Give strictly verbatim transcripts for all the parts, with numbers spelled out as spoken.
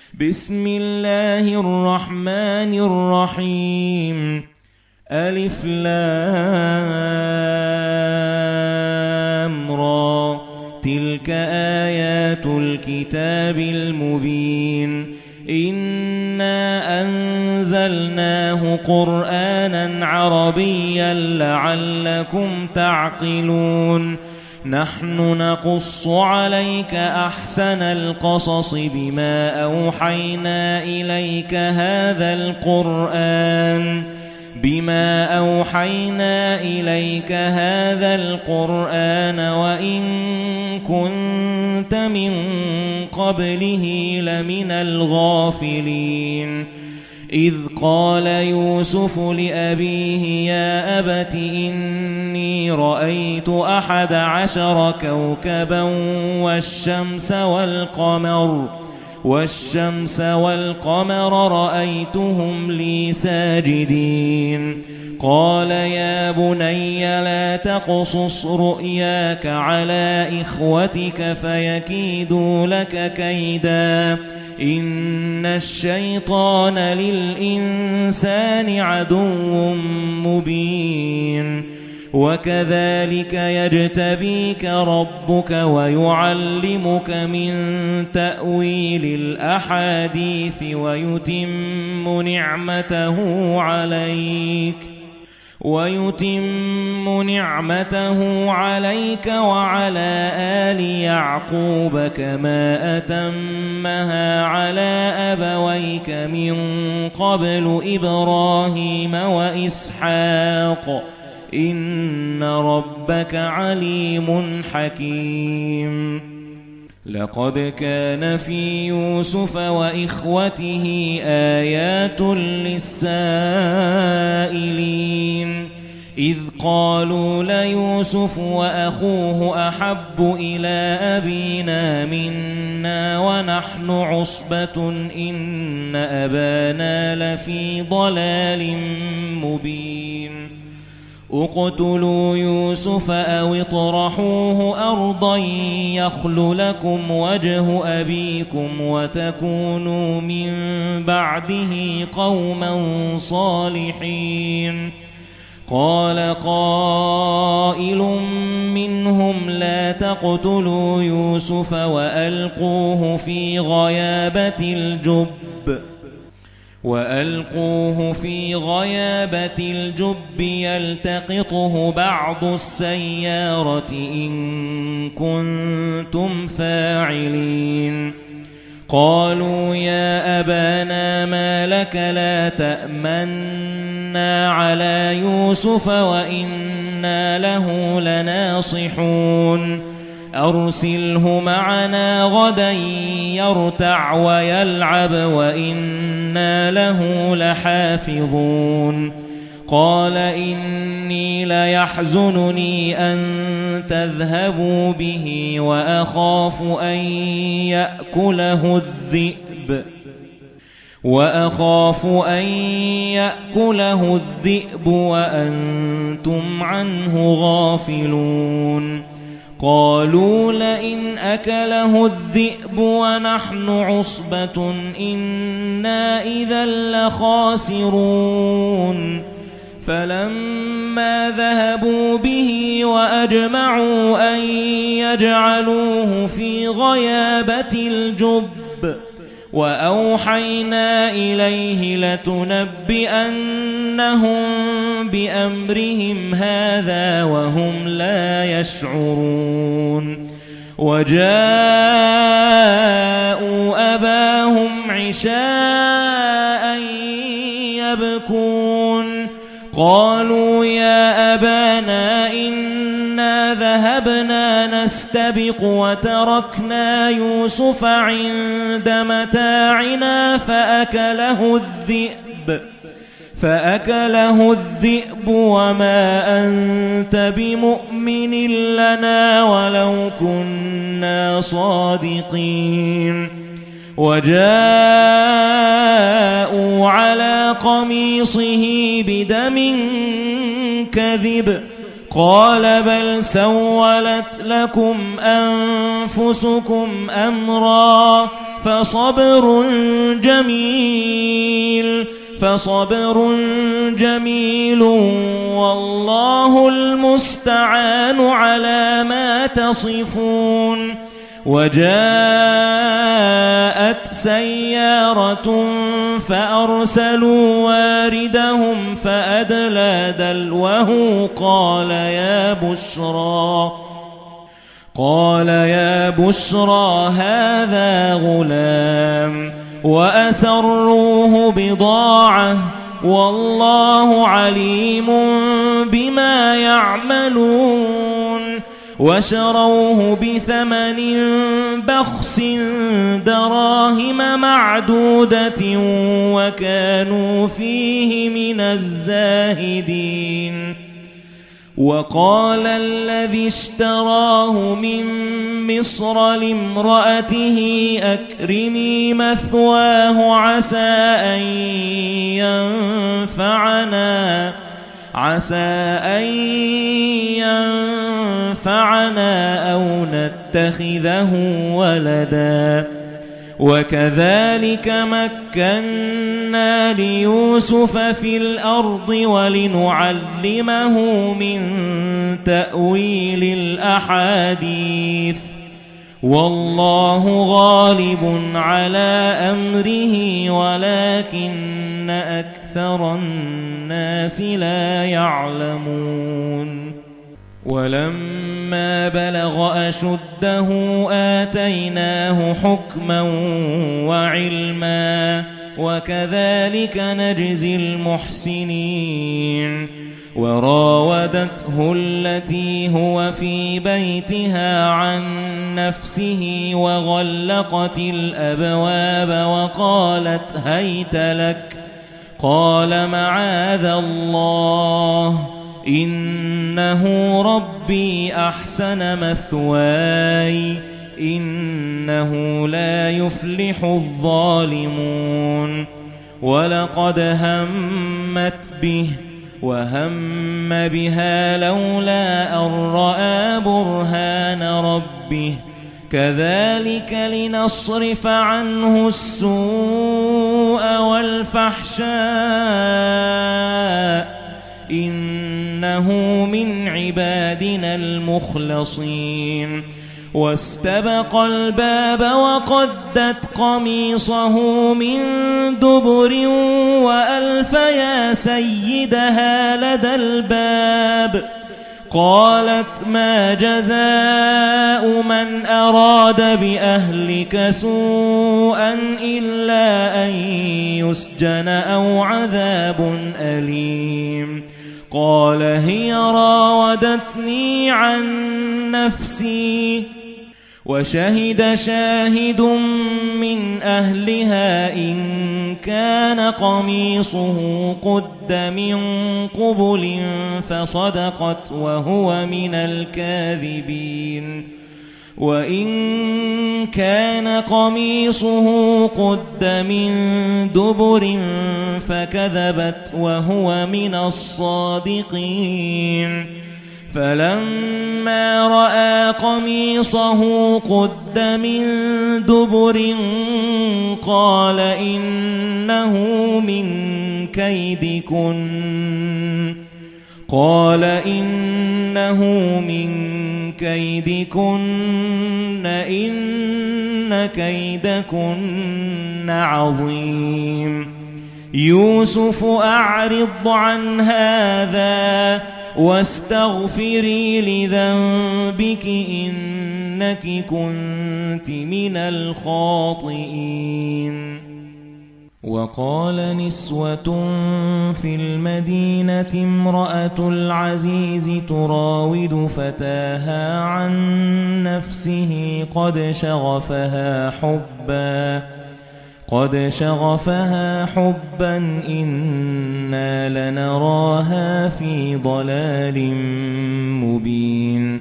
بسم الله الرحمن الرحيم. ألف لام را. تلك آيات الكتاب المبين. إنا أنزلناه قرآنا عربيا لعلكم تعقلون. نحن نقص عليك أحسن القصص بما أوحينا إليك هذا القرآن بما أوحينا إليك هذا القرآن وإن كنت من قبله لمن الغافلين. إذ قال يوسف لأبيه يا أبت إني رأيت أحد عشر كوكبا والشمس والقمر والشمس والقمر رأيتهم لي ساجدين. قال يا بني لا تقصص رؤياك على إخوتك فيكيدوا لك كيدا إن الشيطان للإنسان عدو مبين. وكذلك يجتبيك ربك ويعلمك من تأويل الأحاديث ويتم نعمته عليك ويتم نعمته عليك وعلى آل يعقوب كما أتمها على أبويك من قبل إبراهيم وإسحاق إن ربك عليم حكيم. لقد كان في يوسف وإخوته آيات للسائلين إذ قالوا ليوسف وأخوه أحب إلى أبينا منا ونحن عصبة إن أبانا لفي ضلال مبين. اقتلوا يوسف أو اطرحوه أرضا يخل لكم وجه أبيكم وتكونوا من بعده قوما صالحين. قال قائل منهم لا تقتلوا يوسف وألقوه في غيابة الجب وألقوه في غيابة الجب يلتقطه بعض السيارة إن كنتم فاعلين. قالوا يا أبانا ما لك لا تأمنا على يوسف وإنا له لناصحون أرسله معنا غدا يرتع ويلعب وإنا له لحافظون. قال إني ليحزنني أن تذهبوا به وأخاف أن يأكله الذئب وأخاف أن يأكله الذئب وأنتم عنه غافلون. قالوا لئن أكله الذئب ونحن عصبة إنا إذا لخاسرون. فلما ذهبوا به وأجمعوا أن يجعلوه في غيابة الجب وأوحينا إليه لتنبئنهم بأمرهم هذا وهم لا يشعرون. وجاءوا أباهم عشاء يبكون. قالوا يا أبانا إنا ذهبنا نستبق وتركنا يوسف عند متاعنا فأكله الذئب فأكله الذئب وما أنت بمؤمن لنا ولو كنا صادقين. وجاءوا على قميصه بدم كذب قال بل سولت لكم أنفسكم أمرا فصبر جميل فصبر جميل والله المستعان على ما تصفون. وجاءت سيارة فأرسلوا واردهم فأدلى دلوه قال يا بشرى قال يا بشرى هذا غلام وأسروه بضاعة والله عليم بما يعملون. وشروه بثمن بخس دراهم معدودة وكانوا فيه من الزاهدين. وقال الذي اشتراه من مصر لامرأته أكرمي مثواه عسى أن ينفعنا عسى أن ينفعنا أو نتخذه ولدا. وكذلك مكنا ليوسف في الأرض ولنعلمه من تأويل الأحاديث والله غالب على أمره ولكن أكثر الناس لا يعلمون. ولما بلغ أشده آتيناه حكما وعلما وكذلك نجزي المحسنين. وراودته التي هو في بيتها عن نفسه وغلقت الأبواب وقالت هيت لك قال معاذ الله إنه ربي أحسن مثواي إنه لا يفلح الظالمون. ولقد همت به وهم بها لولا أن رأى برهان ربه كذلك لنصرف عنه السوء والفحشاء إنه من عبادنا المخلصين. واستبق الباب وقدت قميصه من دبر وألف يا سيدها لدى الباب قالت ما جزاء من أراد بأهلك سوءا إلا أن يسجن أو عذاب أليم. قال هي راودتني عن نفسي وشهد شاهد من أهلها إن كان قميصه قد من قبل فصدقت وهو من الكاذبين. وإن كان قميصه قد من دبر فكذبت وهو من الصادقين. فلما رأى قميصه قد من دبر قال إنه من كيدكن قال إنه من كيدكن إن كيدكن عظيم. يوسف أعرض عن هذا واستغفري لذنبك إنك كنت من الخاطئين. وقال نسوة في المدينة امرأة العزيز تراود فتاها عن نفسه قد شغفها حبا قد شغفها حبا إنا لنراها في ضلال مبين.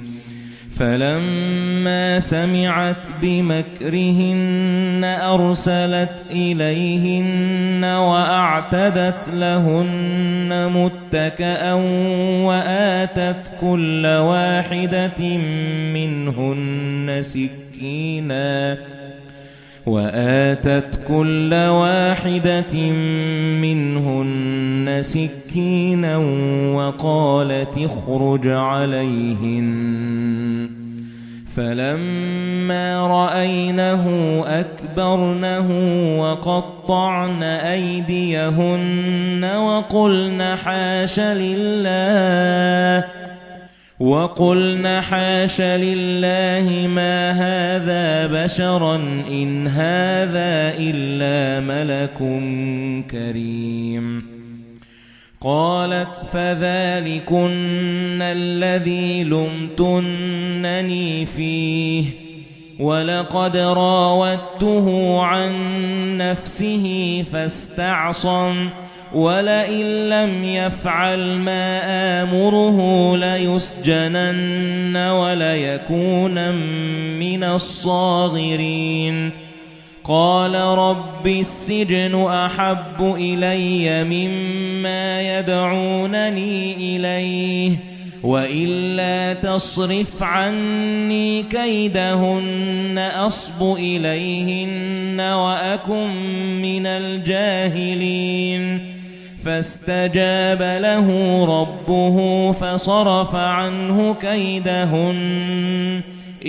فلما سمعت بمكرهن أرسلت إليهن وأعتدت لهن متكأ وآتت كل واحدة منهن سكينا وآتت كل واحدة منهن سكينا وقالت اخرج عليهن فلما رأينه أكبرنه وقطعن أيديهن وقلن حاش لله وقلن حاش لله ما هذا بشرا إن هذا إلا ملك كريم قالت فذلكن الذي لمتنني فيه ولقد راودته عن نفسه فاستعصم ولئن لم يفعل ما آمره ليسجنن وليكون من الصاغرين قال رب السجن أحب إلي مما يدعونني إليه وإلا تصرف عني كيدهن أصب إليهن وأكن من الجاهلين فاستجاب له ربه فصرف عنه كيدهن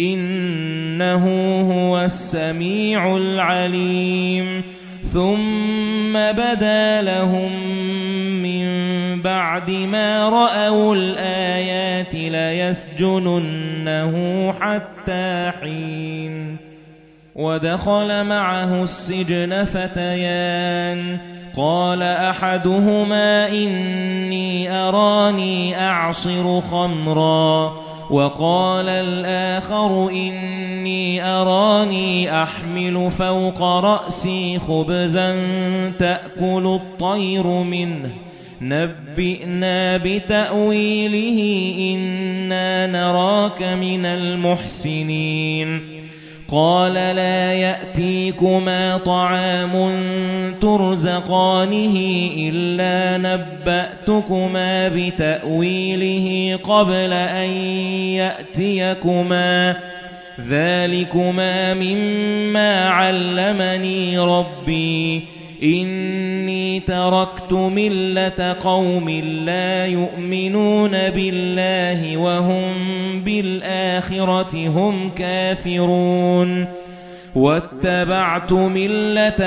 إنه هو السميع العليم ثم بدا لهم من بعد ما رأوا الآيات ليسجننه حتى حين ودخل معه السجن فتيان قال أحدهما إني أراني أعصر خمرا وقال الآخر إني أراني أحمل فوق رأسي خبزا تأكل الطير منه نبئنا بتأويله إنا نراك من المحسنين قال لا يأتيكما طعام ترزقانه إلا نبأتكما بتأويله قبل أن يأتيكما ذلكما مما علمني ربي إني تركت ملة قوم لا يؤمنون بالله وهم بالآخرة هم كافرون واتبعت ملة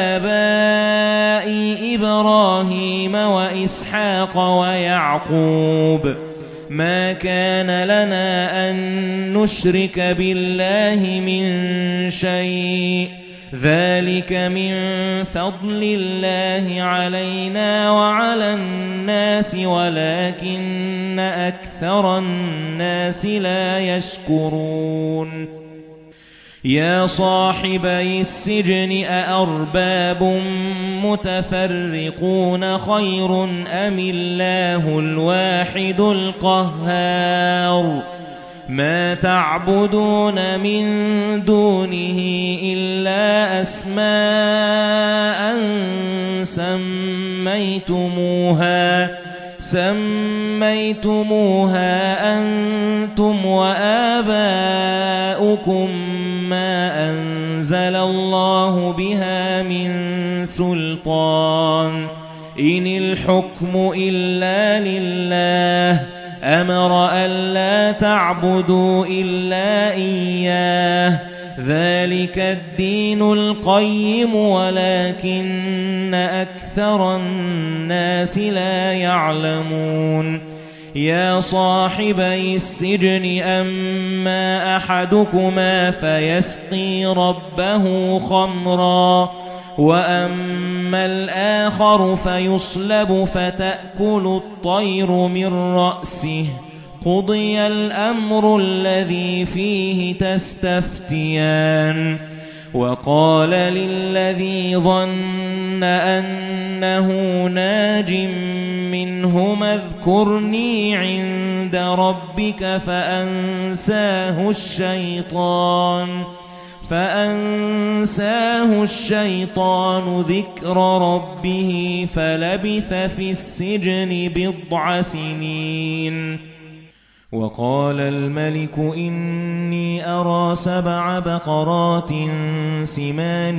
آبائي إبراهيم وإسحاق ويعقوب ما كان لنا أن نشرك بالله من شيء ذلك من فضل الله علينا وعلى الناس ولكن أكثر الناس لا يشكرون يا صاحبي السجن أأرباب متفرقون خير أم الله الواحد القهار ما تعبدون من دونه إلا أسماء سميتموها سميتموها أنتم وآباؤكم ما أنزل الله بها من سلطان إن الحكم إلا لله أمر ألا تعبدوا إلا إياه ذلك الدين القيم ولكن أكثر الناس لا يعلمون يا صاحبي السجن أما أحدكما فيسقي ربه خمرا وأما الآخر فيصلب فتأكل الطير من رأسه قضي الأمر الذي فيه تستفتيان وقال للذي ظن أنه ناج منهما اذكرني عند ربك فأنساه الشيطان فأنساه الشيطان ذكر ربه فلبث في السجن بضع سنين وقال الملك إني أرى سبع بقرات سمان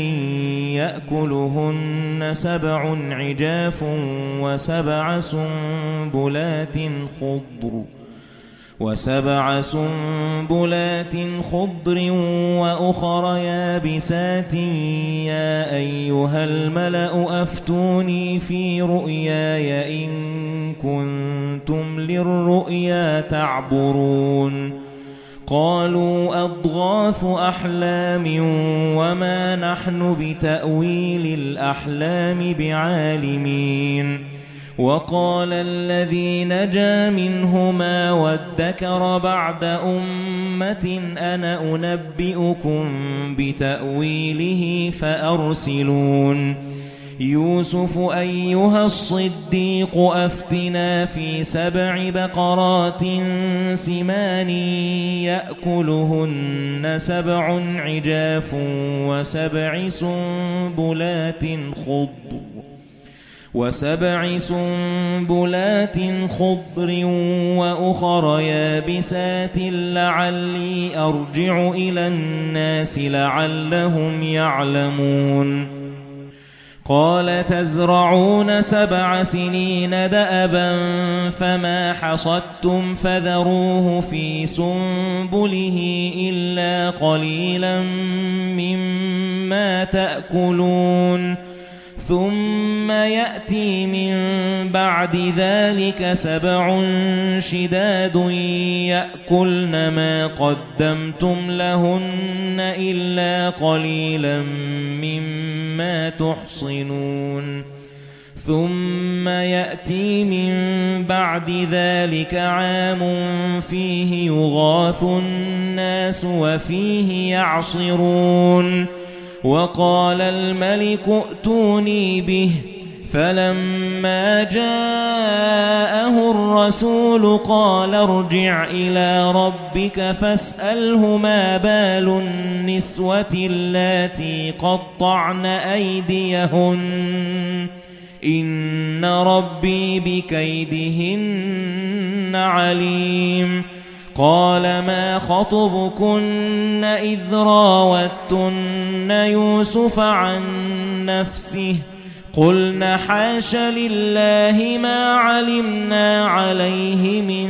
يأكلهن سبع عجاف وسبع سنبلات خضر وسبع سنبلات خضر وأخر يابسات يا أيها الملأ أفتوني في رؤياي إن كنتم للرؤيا تعبرون قالوا أضغاث أحلام وما نحن بتأويل الأحلام بعالمين وقال الذي نجا منهما وادكر بعد أمة أنا أنبئكم بتأويله فأرسلون يوسف أيها الصديق أفتنا في سبع بقرات سمان يأكلهن سبع عجاف وسبع سنبلات خضر وسبع سنبلات خضر وأخر يابسات لعلي أرجع إلى الناس لعلهم يعلمون قال تزرعون سبع سنين دأبا فما حصدتم فذروه في سنبله إلا قليلا مما تأكلون ثم يأتي من بعد ذلك سبع شداد يأكلن ما قدمتم لهن إلا قليلا مما تحصنون ثم يأتي من بعد ذلك عام فيه يغاث الناس وفيه يعصرون وقال الملك ائتوني به فلما جاءه الرسول قال ارجع إلى ربك فاسأله ما بال النسوة اللاتي قطعن أيديهن إن ربي بكيدهن عليم قال ما خطبكن إذ راوتن يوسف عن نفسه قلنا حاش لله ما علمنا عليه من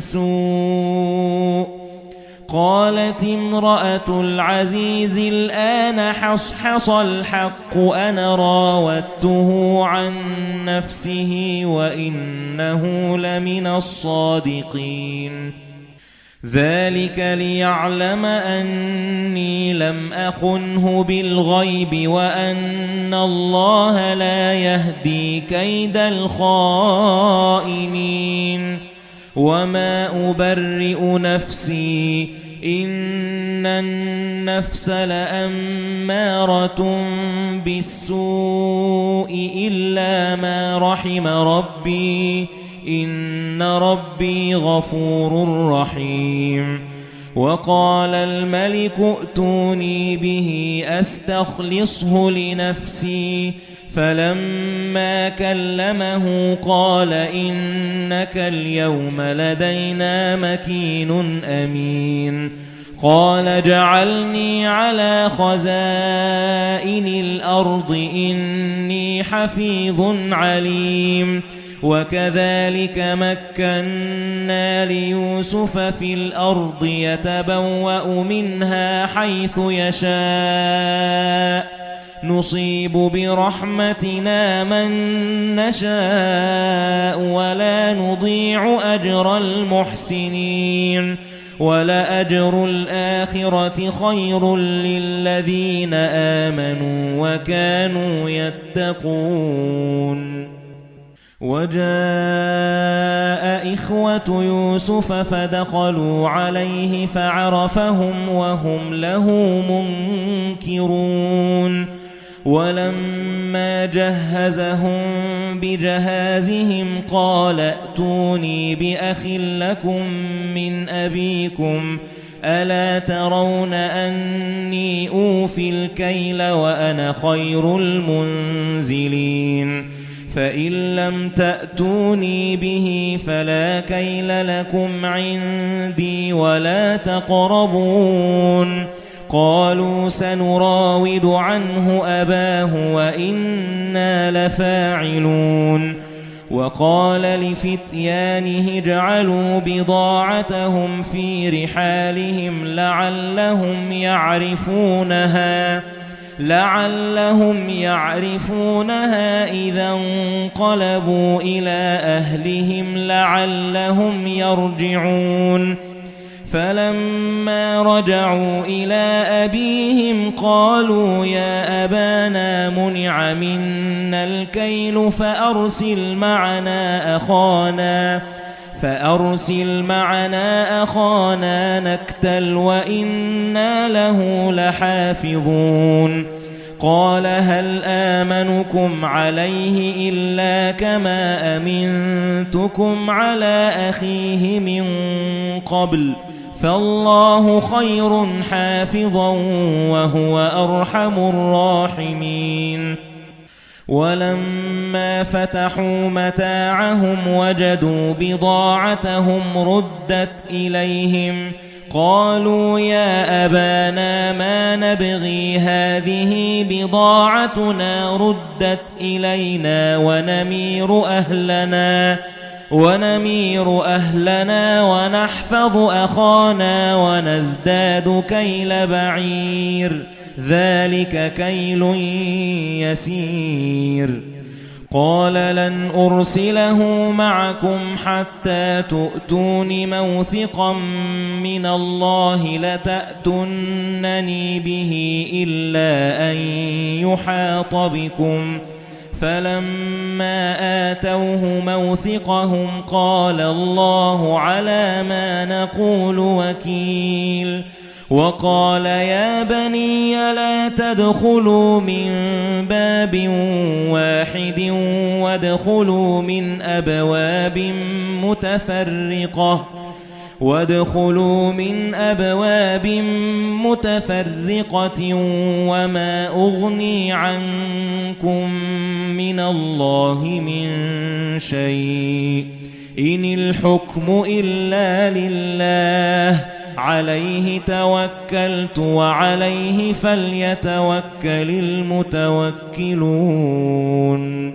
سوء قالت امرأة العزيز الآن حصحص الحق أنا راودته عن نفسه وإنه لمن الصادقين ذلك ليعلم أني لم أخنه بالغيب وأن الله لا يهدي كيد الخائنين وما أبرئ نفسي إن النفس لأمارة بالسوء إلا ما رحم ربي إن ربي غفور رحيم وقال الملك ائتوني به أستخلصه لنفسي فلما كلمه قال إنك اليوم لدينا مكين أمين قال جعلني على خزائن الأرض إني حفيظ عليم وكذلك مكنا ليوسف في الأرض يتبوأ منها حيث يشاء نصيب برحمتنا من نشاء ولا نضيع أجر المحسنين ولأجر الآخرة خير للذين آمنوا وكانوا يتقون وجاء إخوة يوسف فدخلوا عليه فعرفهم وهم له منكرون ولما جهزهم بجهازهم قال ائتوني بأخ لكم من أبيكم ألا ترون أني أوفي الكيل وأنا خير المنزلين فإن لم تأتوني به فلا كيل لكم عندي ولا تقربون قالوا سنراود عنه أباه وإنا لفاعلون وقال لفتيانه اجعلوا بضاعتهم في رحالهم لعلهم يعرفونها لعلهم يعرفونها إذا انقلبوا إلى أهلهم لعلهم يرجعون فلما رجعوا إلى أبيهم قالوا يا أبانا منع منا الكيل فأرسل معنا أخانا فأرسل معنا أخانا نكتل وإنا له لحافظون قال هل آمنكم عليه إلا كما أمنتكم على أخيه من قبل فالله خير حافظا وهو أرحم الراحمين ولما فتحوا متاعهم وجدوا بضاعتهم ردت إليهم قالوا يا أبانا ما نبغي هذه بضاعتنا ردت إلينا ونمير أهلنا ونمير أهلنا ونحفظ أخانا ونزداد كيل بعير ذلك كيل يسير قال لن أرسله معكم حتى تؤتون موثقا من الله لتأتونني به إلا أن يحاط بكم فلما آتوه موثقهم قال الله على ما نقول وكيل وقال يا بني لا تدخلوا من باب واحد وادخلوا من أبواب متفرقة وادخلوا من أبواب متفرقة وما أغني عنكم من الله من شيء إن الحكم إلا لله عليه توكلت وعليه فليتوكل المتوكلون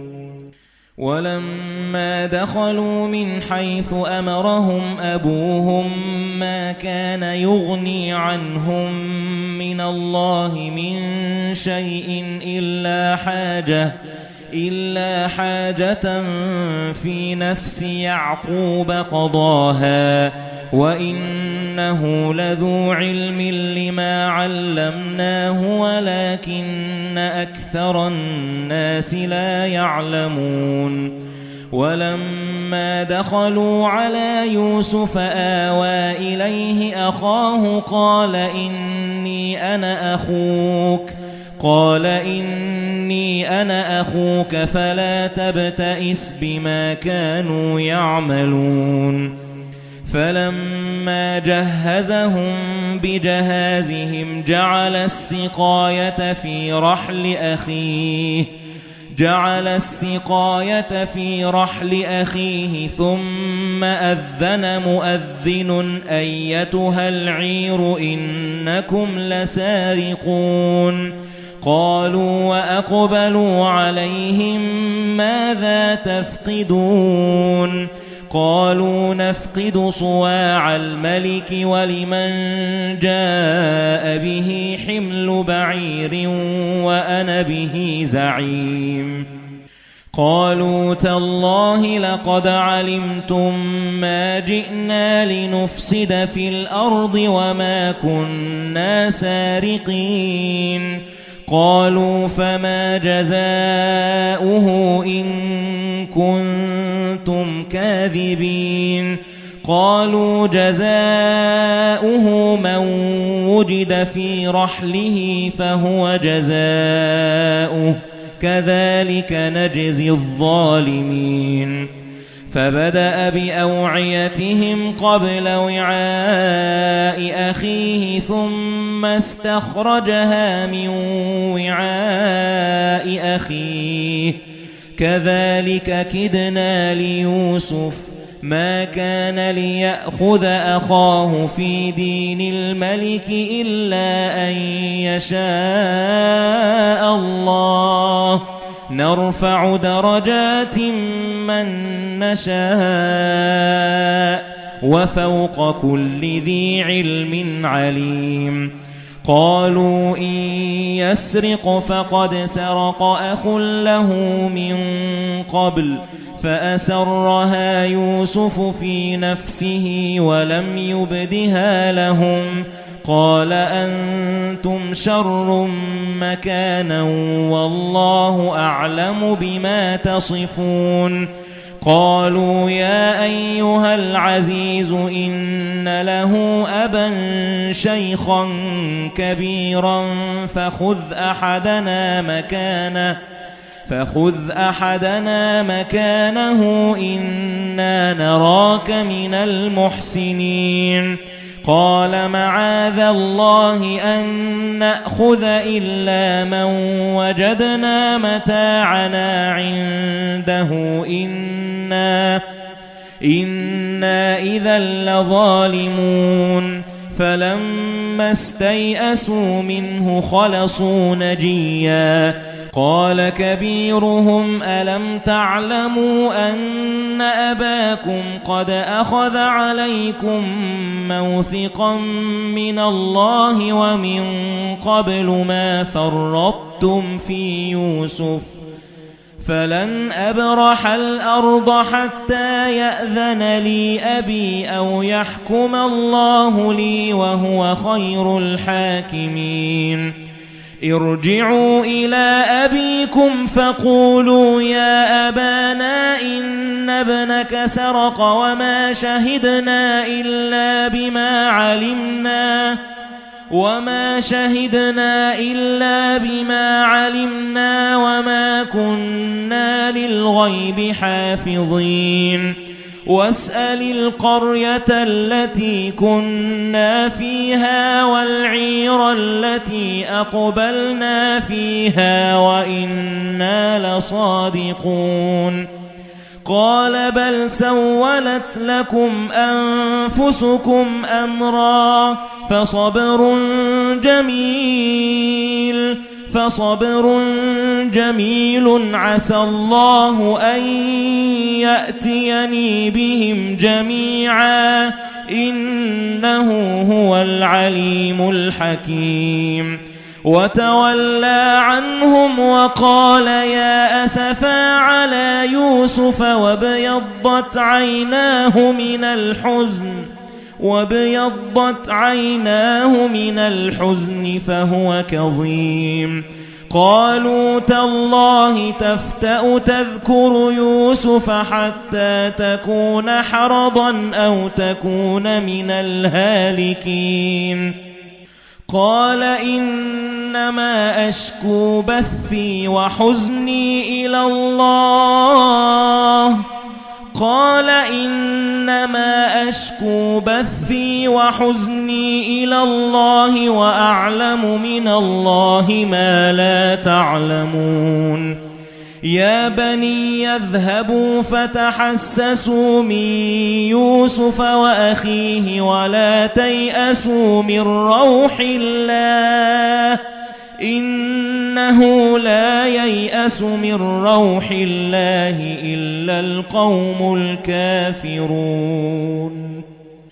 ولما دخلوا من حيث أمرهم أبوهم ما كان يغني عنهم من الله من شيء إلا حاجة إلا حاجة في نفس يعقوب قضاها وإنه لذو علم لما علمناه ولكن أكثر الناس لا يعلمون ولما دخلوا على يوسف آوى إليه أخاه قال إني أنا أخوك قال إني أنا أخوك فلا تبتئس بما كانوا يعملون فلما جهزهم بجهازهم جعل السقاية في رحل أخيه جعل السقاية في رحل أخيه ثم أذن مؤذن أيتها العير إنكم لسارقون قالوا وأقبلوا عليهم ماذا تفقدون قالوا نفقد صواع الملك ولمن جاء به حمل بعير وأنا به زعيم قالوا تالله لقد علمتم ما جئنا لنفسد في الأرض وما كنا سارقين قالوا فما جزاؤه إن كنتم كاذبين قالوا جزاؤه من وجد في رحله فهو جزاؤه كذلك نجزي الظالمين فبدأ بأوعيتهم قبل وعاء أخيه ثم استخرجها من وعاء أخيه كذلك كدنا ليوسف ما كان ليأخذ أخاه في دين الملك إلا أن يشاء الله نرفع درجات من نشاء وفوق كل ذي علم عليم قالوا إن يسرق فقد سرق أخ له من قبل فأسرها يوسف في نفسه ولم يبدها لهم قال أنتم شر مكانا والله أعلم بما تصفون قالوا يا أيها العزيز إن له أبا شيخا كبيرا فخذ أحدنا مكانه فخذ أحدنا مكانه إنا نراك من المحسنين قال معاذ الله أن نأخذ إلا من وجدنا متاعنا عنده إنا إنا إذا لظالمون فلما استيئسوا منه خلصوا نجيا قال كبيرهم ألم تعلموا أن أباكم قد أخذ عليكم موثقا من الله ومن قبل ما فرطتم في يوسف فلن أبرح الأرض حتى يأذن لي أبي أو يحكم الله لي وهو خير الحاكمين ارجعوا إلى أبيكم فقولوا يا أبانا إن ابنك سرق وما شهدنا إلا بما علمنا وما شهدنا إلا بما علمنا وما كنا للغيب حافظين واسأل القرية التي كنا فيها والعير التي أقبلنا فيها وإنا لصادقون قال بل سولت لكم أنفسكم أمرا فصبر جميل فصبر جميل عسى الله أن يأتيني بهم جميعا إنه هو العليم الحكيم وتولى عنهم وقال يا أسفا على يوسف وابيضت عيناه من الحزن وابيضت عيناه من الحزن فهو كظيم قالوا تالله تفتأ تذكر يوسف حتى تكون حرضا أو تكون من الهالكين قال إنما أشكو بثي وحزني إلى الله قال إنما أشكو بثي وحزني إلى الله وأعلم من الله ما لا تعلمون يا بني يذهبوا فتحسسوا من يوسف وأخيه ولا تيأسوا من روح الله إنه لا ييأس من روح الله إلا القوم الكافرون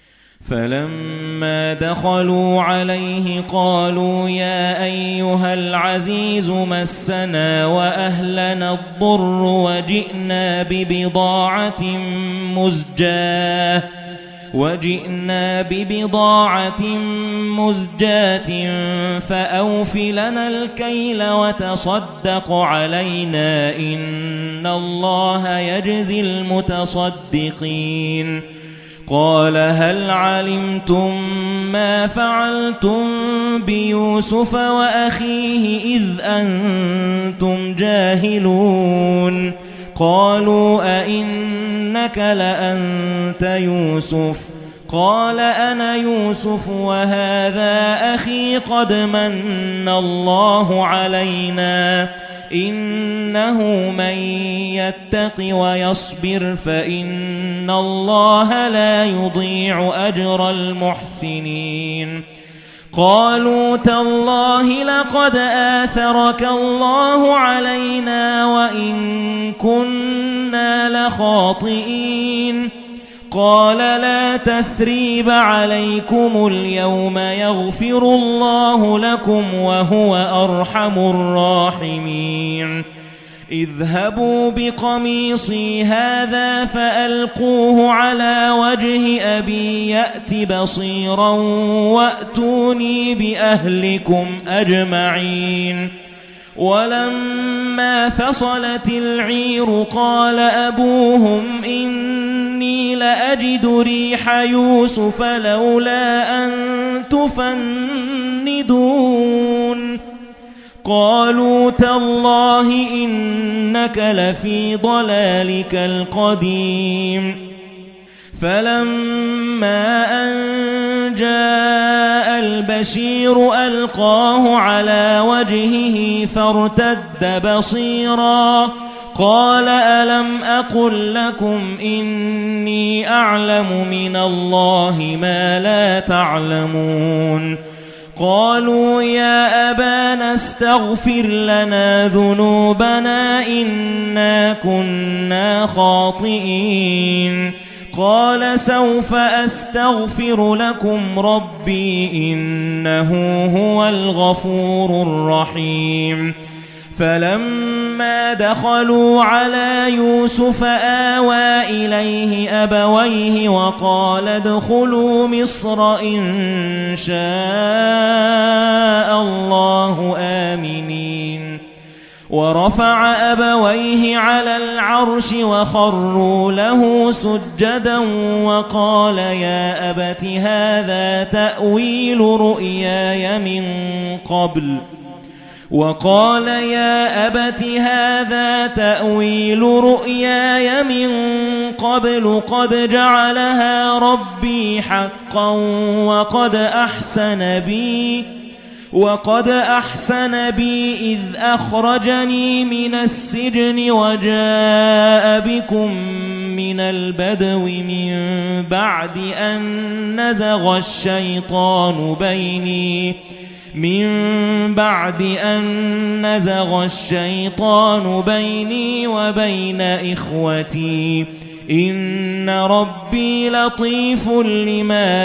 فلما دخلوا عليه قالوا يا أيها العزيز مسنا وأهلنا الضر وجئنا ببضاعة مزجاة وجئنا ببضاعة مزجاة فأوف لنا الكيل وتصدق علينا إن الله يجزي المتصدقين قال هل علمتم ما فعلتم بيوسف وأخيه إذ أنتم جاهلون قالوا أئنك لأنت يوسف قال أنا يوسف وهذا أخي قد من الله علينا إنه من يتق ويصبر فإن الله لا يضيع أجر المحسنين قالوا تالله لقد آثرك الله علينا وإن كنا لخاطئين قال لا تثريب عليكم اليوم يغفر الله لكم وهو أرحم الراحمين اذهبوا بقميصي هذا فألقوه على وجه أبي يأت بصيرا وأتوني بأهلكم أجمعين ولما فصلت العير قال أبوهم إني لأجد ريح يوسف لولا أن تفندون قالوا تالله إنك لفي ضلالك القديم فلما أن جاء البشير ألقاه على وجهه فارتد بصيرا قال ألم أقل لكم إني أعلم من الله ما لا تعلمون قالوا يا أبانا استغفر لنا ذنوبنا إنا كنا خاطئين قال سوف أستغفر لكم ربي إنه هو الغفور الرحيم فلما دخلوا على يوسف آوى إليه أبويه وقال ادخلوا مصر إن شاء الله آمنين ورفع أبويه على العرش وخروا له سجدا وقال يا أبت هذا تأويل رؤياي من قبل وقال يا أبت هذا تأويل رؤياي من قبل قد جعلها ربي حقا وقد أحسن بي وقد أحسن بي إذ أخرجني من السجن وجاء بكم من البدو من بعد أن نزغ الشيطان بيني من بعد أن نزغ الشيطان بيني وبين إخوتي إن ربي لطيف لما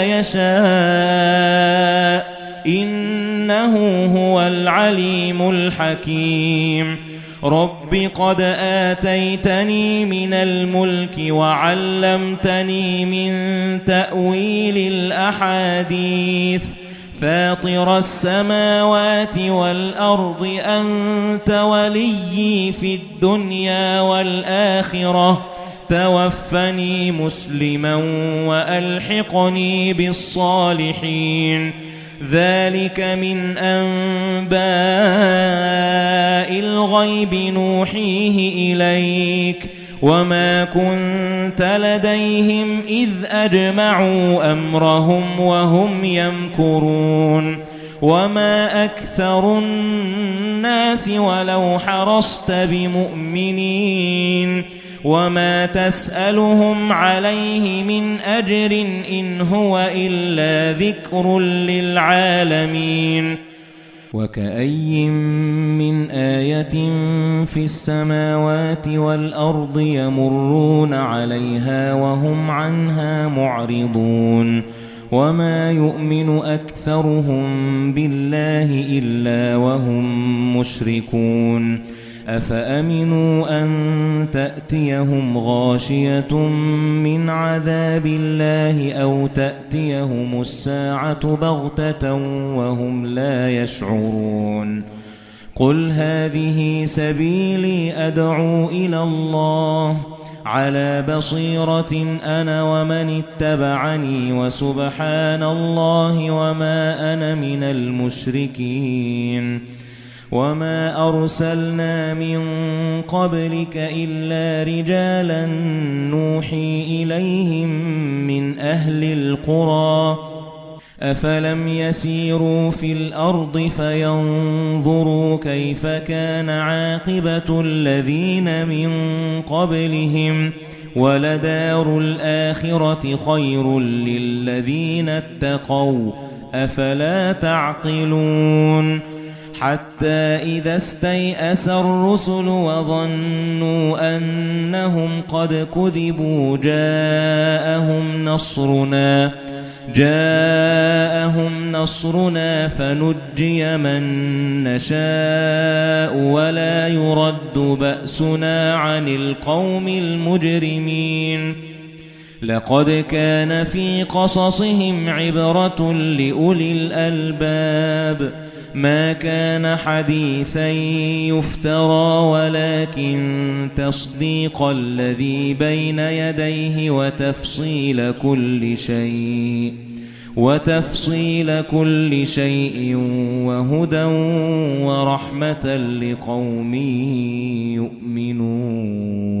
يشاء إنه هو العليم الحكيم رب قد آتيتني من الملك وعلمتني من تأويل الأحاديث فاطر السماوات والأرض أنت وليي في الدنيا والآخرة توفني مسلما وألحقني بالصالحين ذلك من أنباء الغيب نوحيه إليك وما كنت لديهم إذ أجمعوا أمرهم وهم يمكرون وما أكثر الناس ولو حرصت بمؤمنين وما تسألهم عليه من أجر إن هو إلا ذكر للعالمين وكأي من آية في السماوات والأرض يمرون عليها وهم عنها معرضون وما يؤمن أكثرهم بالله إلا وهم مشركون أفأمنوا أن تأتيهم غاشية من عذاب الله أو تأتيهم الساعة بغتة وهم لا يشعرون قل هذه سبيلي أدعو إلى الله على بصيرة أنا ومن اتبعني وسبحان الله وما أنا من المشركين وما أرسلنا من قبلك إلا رجالا نوحي إليهم من أهل القرى أفلم يسيروا في الأرض فينظروا كيف كان عاقبة الذين من قبلهم ولدار الآخرة خير للذين اتقوا أفلا تعقلون حتى إذا استيأس الرسل وظنوا أنهم قد كذبوا جاءهم نصرنا جاءهم نصرنا فنجي من نشاء ولا يرد بأسنا عن القوم المجرمين لقد كان في قصصهم عبرة لأولي الألباب ما كان حديثا يفترى ولكن تصديق الذي بين يديه وتفصيل كل شيء وتفصيل كل شيء وهدى ورحمة لقوم يؤمنون